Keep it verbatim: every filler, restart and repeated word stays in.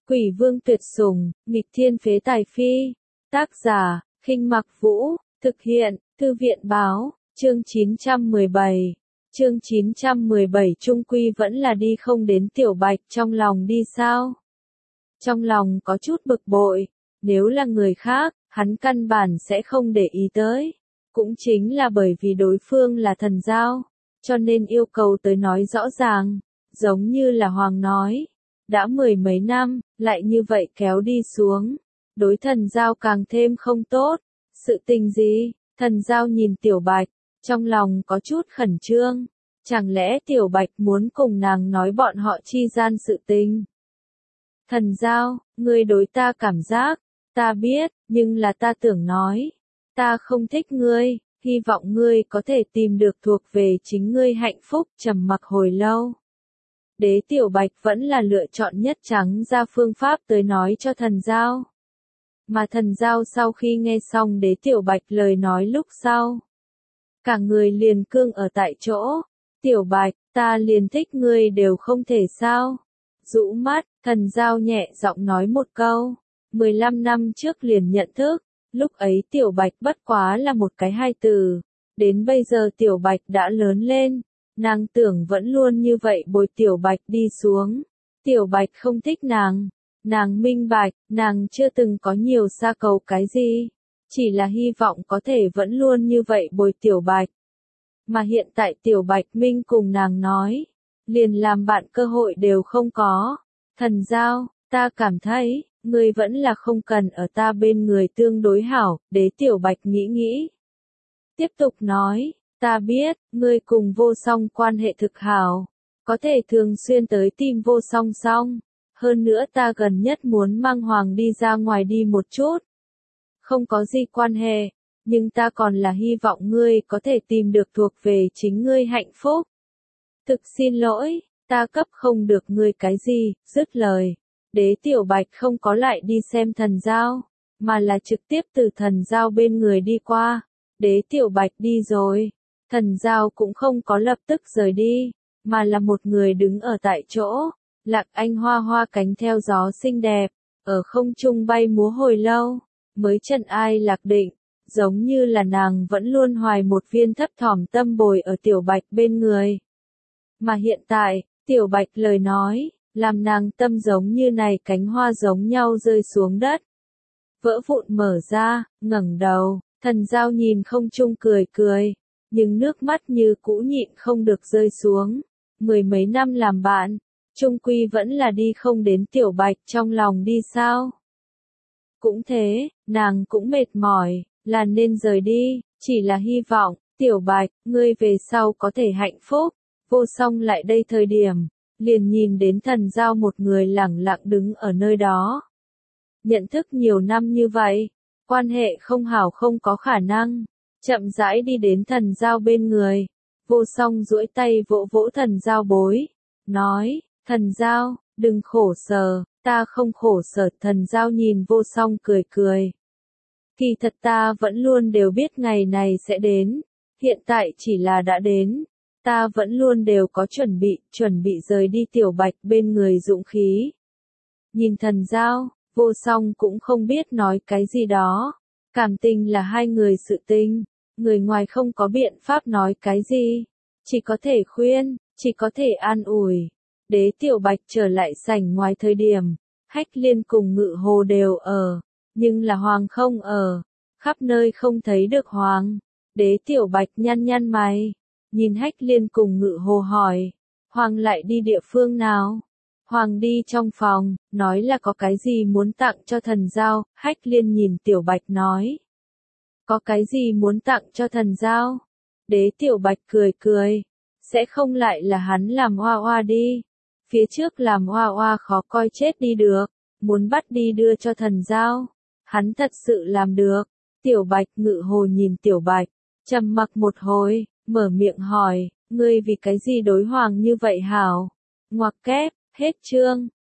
Quỷ vương tuyệt sủng, nghịch thiên phế tài phi. Tác giả, Khinh Mặc Vũ, thực hiện, Thư viện báo, chương chín trăm mười bảy. Chương chín trăm mười bảy trung quy vẫn là đi không đến Tiểu Bạch trong lòng đi sao? Trong lòng có chút bực bội, nếu là người khác, hắn căn bản sẽ không để ý tới. Cũng chính là bởi vì đối phương là thần giao, cho nên yêu cầu tới nói rõ ràng, giống như là Hoàng nói. Đã mười mấy năm, lại như vậy kéo đi xuống. Đối thần giao càng thêm không tốt. Sự tình gì? Thần giao nhìn Tiểu Bạch, trong lòng có chút khẩn trương. Chẳng lẽ Tiểu Bạch muốn cùng nàng nói bọn họ chi gian sự tình? Thần giao, ngươi đối ta cảm giác, ta biết, nhưng là ta tưởng nói. Ta không thích ngươi, hy vọng ngươi có thể tìm được thuộc về chính ngươi hạnh phúc. Trầm mặc hồi lâu. Đế Tiểu Bạch vẫn là lựa chọn nhất trắng ra phương pháp tới nói cho thần giao. Mà thần giao sau khi nghe xong Đế Tiểu Bạch lời nói lúc sau, cả người liền cương ở tại chỗ. Tiểu Bạch, ta liền thích ngươi đều không thể sao? Rũ mắt, thần giao nhẹ giọng nói một câu. mười lăm năm trước liền nhận thức, lúc ấy Tiểu Bạch bất quá là một cái hai từ. Đến bây giờ Tiểu Bạch đã lớn lên. Nàng tưởng vẫn luôn như vậy bồi Tiểu Bạch đi xuống. Tiểu Bạch không thích nàng. Nàng minh bạch, nàng chưa từng có nhiều xa cầu cái gì. Chỉ là hy vọng có thể vẫn luôn như vậy bồi Tiểu Bạch. Mà hiện tại Tiểu Bạch minh cùng nàng nói. Liền làm bạn cơ hội đều không có. Thần giao, ta cảm thấy, ngươi vẫn là không cần ở ta bên người tương đối hảo. Đế Tiểu Bạch nghĩ nghĩ. Tiếp tục nói. Ta biết, ngươi cùng Vô Song quan hệ thực hảo, có thể thường xuyên tới tìm Vô Song Song. Hơn nữa ta gần nhất muốn mang Hoàng đi ra ngoài đi một chút. Không có gì quan hệ, nhưng ta còn là hy vọng ngươi có thể tìm được thuộc về chính ngươi hạnh phúc. Thực xin lỗi, ta cấp không được ngươi cái gì. Dứt lời. Đế Tiểu Bạch không có lại đi xem thần giao, mà là trực tiếp từ thần giao bên người đi qua. Đế Tiểu Bạch đi rồi. Thần giao cũng không có lập tức rời đi, mà là một người đứng ở tại chỗ. Lạc Anh hoa hoa cánh theo gió xinh đẹp, ở không trung bay múa hồi lâu, mới chân ai lạc định, giống như là nàng vẫn luôn hoài một viên thấp thỏm tâm bồi ở Tiểu Bạch bên người. Mà hiện tại, Tiểu Bạch lời nói, làm nàng tâm giống như này cánh hoa giống nhau rơi xuống đất. Vỡ vụn mở ra, ngẩng đầu, thần giao nhìn không trung cười cười. Nhưng nước mắt như cũ nhịn không được rơi xuống. Mười mấy năm làm bạn, chung quy vẫn là đi không đến Tiểu Bạch trong lòng đi sao? Cũng thế, nàng cũng mệt mỏi, là nên rời đi, chỉ là hy vọng, Tiểu Bạch, ngươi về sau có thể hạnh phúc. Vô Song lại đây thời điểm, liền nhìn đến thần giao một người lẳng lặng đứng ở nơi đó. Nhận thức nhiều năm như vậy, quan hệ không hảo không có khả năng. Chậm rãi đi đến thần giao bên người. Vô Song duỗi tay vỗ vỗ thần giao bối. Nói, thần giao, đừng khổ sở, ta không khổ sở. Thần giao nhìn Vô Song cười cười. Kỳ thật ta vẫn luôn đều biết ngày này sẽ đến. Hiện tại chỉ là đã đến. Ta vẫn luôn đều có chuẩn bị, chuẩn bị rời đi Tiểu Bạch bên người dũng khí. Nhìn thần giao, Vô Song cũng không biết nói cái gì đó. Cảm tình là hai người sự tình. Người ngoài không có biện pháp nói cái gì, chỉ có thể khuyên, chỉ có thể an ủi. Đế Tiểu Bạch trở lại sảnh ngoài thời điểm, Hách Liên cùng Ngự Hồ đều ở, nhưng là Hoàng không ở, khắp nơi không thấy được Hoàng. Đế Tiểu Bạch nhăn nhăn mày, nhìn Hách Liên cùng Ngự Hồ hỏi, Hoàng lại đi địa phương nào? Hoàng đi trong phòng, nói là có cái gì muốn tặng cho thần giao. Hách Liên nhìn Tiểu Bạch nói. Có cái gì muốn tặng cho thần giao? Đế Tiểu Bạch cười cười. Sẽ không lại là hắn làm hoa hoa đi. Phía trước làm hoa hoa khó coi chết đi được. Muốn bắt đi đưa cho thần giao. Hắn thật sự làm được. Tiểu Bạch Ngự Hồ nhìn Tiểu Bạch. Trầm mặc một hồi, mở miệng hỏi. Ngươi vì cái gì đối Hoàng như vậy hảo? Ngoặc kép, hết chương.